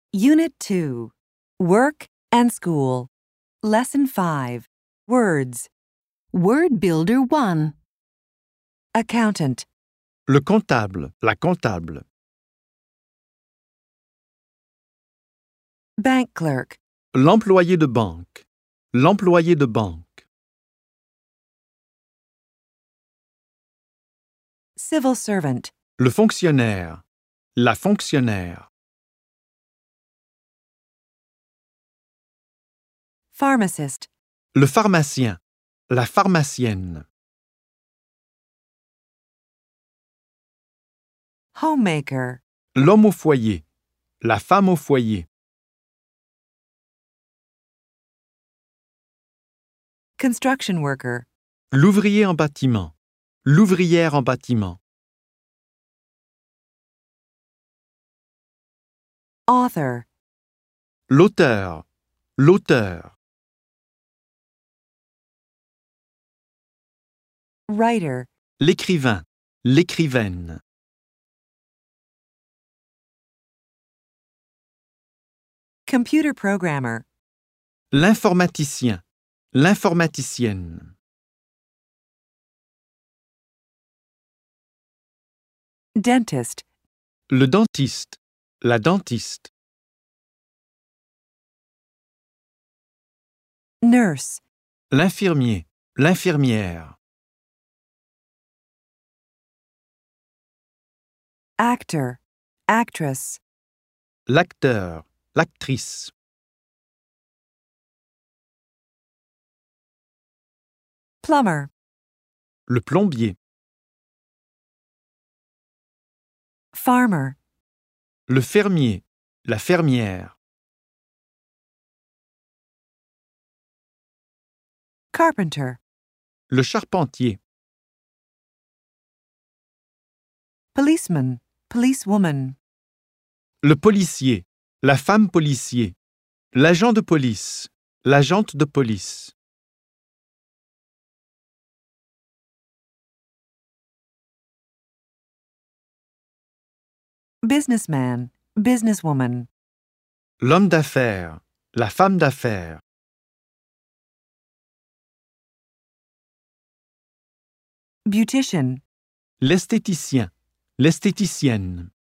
Unit 2. Work and School. Lesson 5. Words. Word Builder 1. Accountant. Le comptable, la comptable. Bank clerk. L'employé de banque. L'employé de banque. Civil servant. Le fonctionnaire. La fonctionnaire. Pharmacist. Le pharmacien. La pharmacienne. Homemaker. L'homme au foyer. La femme au foyer. Construction worker. L'ouvrier en bâtiment. L'ouvrière en bâtiment. Author. L'auteur. L'auteur. Writer. L'écrivain. L'écrivaine. Computer programmer. L'informaticien. L'informaticienne. Dentist. Le dentiste. La dentiste. Nurse. L'infirmier. L'infirmière. Actor. Actress. L'acteur. L'actrice. Plumber. Le plombier. Farmer. Le fermier. La fermière. Carpenter. Le charpentier. Policeman. Policewoman. Le policier. La femme policier. L'agent de police. L'agente de police. Businessman. Businesswoman. L'homme d'affaires. La femme d'affaires. Beautician. L'esthéticien. L'esthéticienne.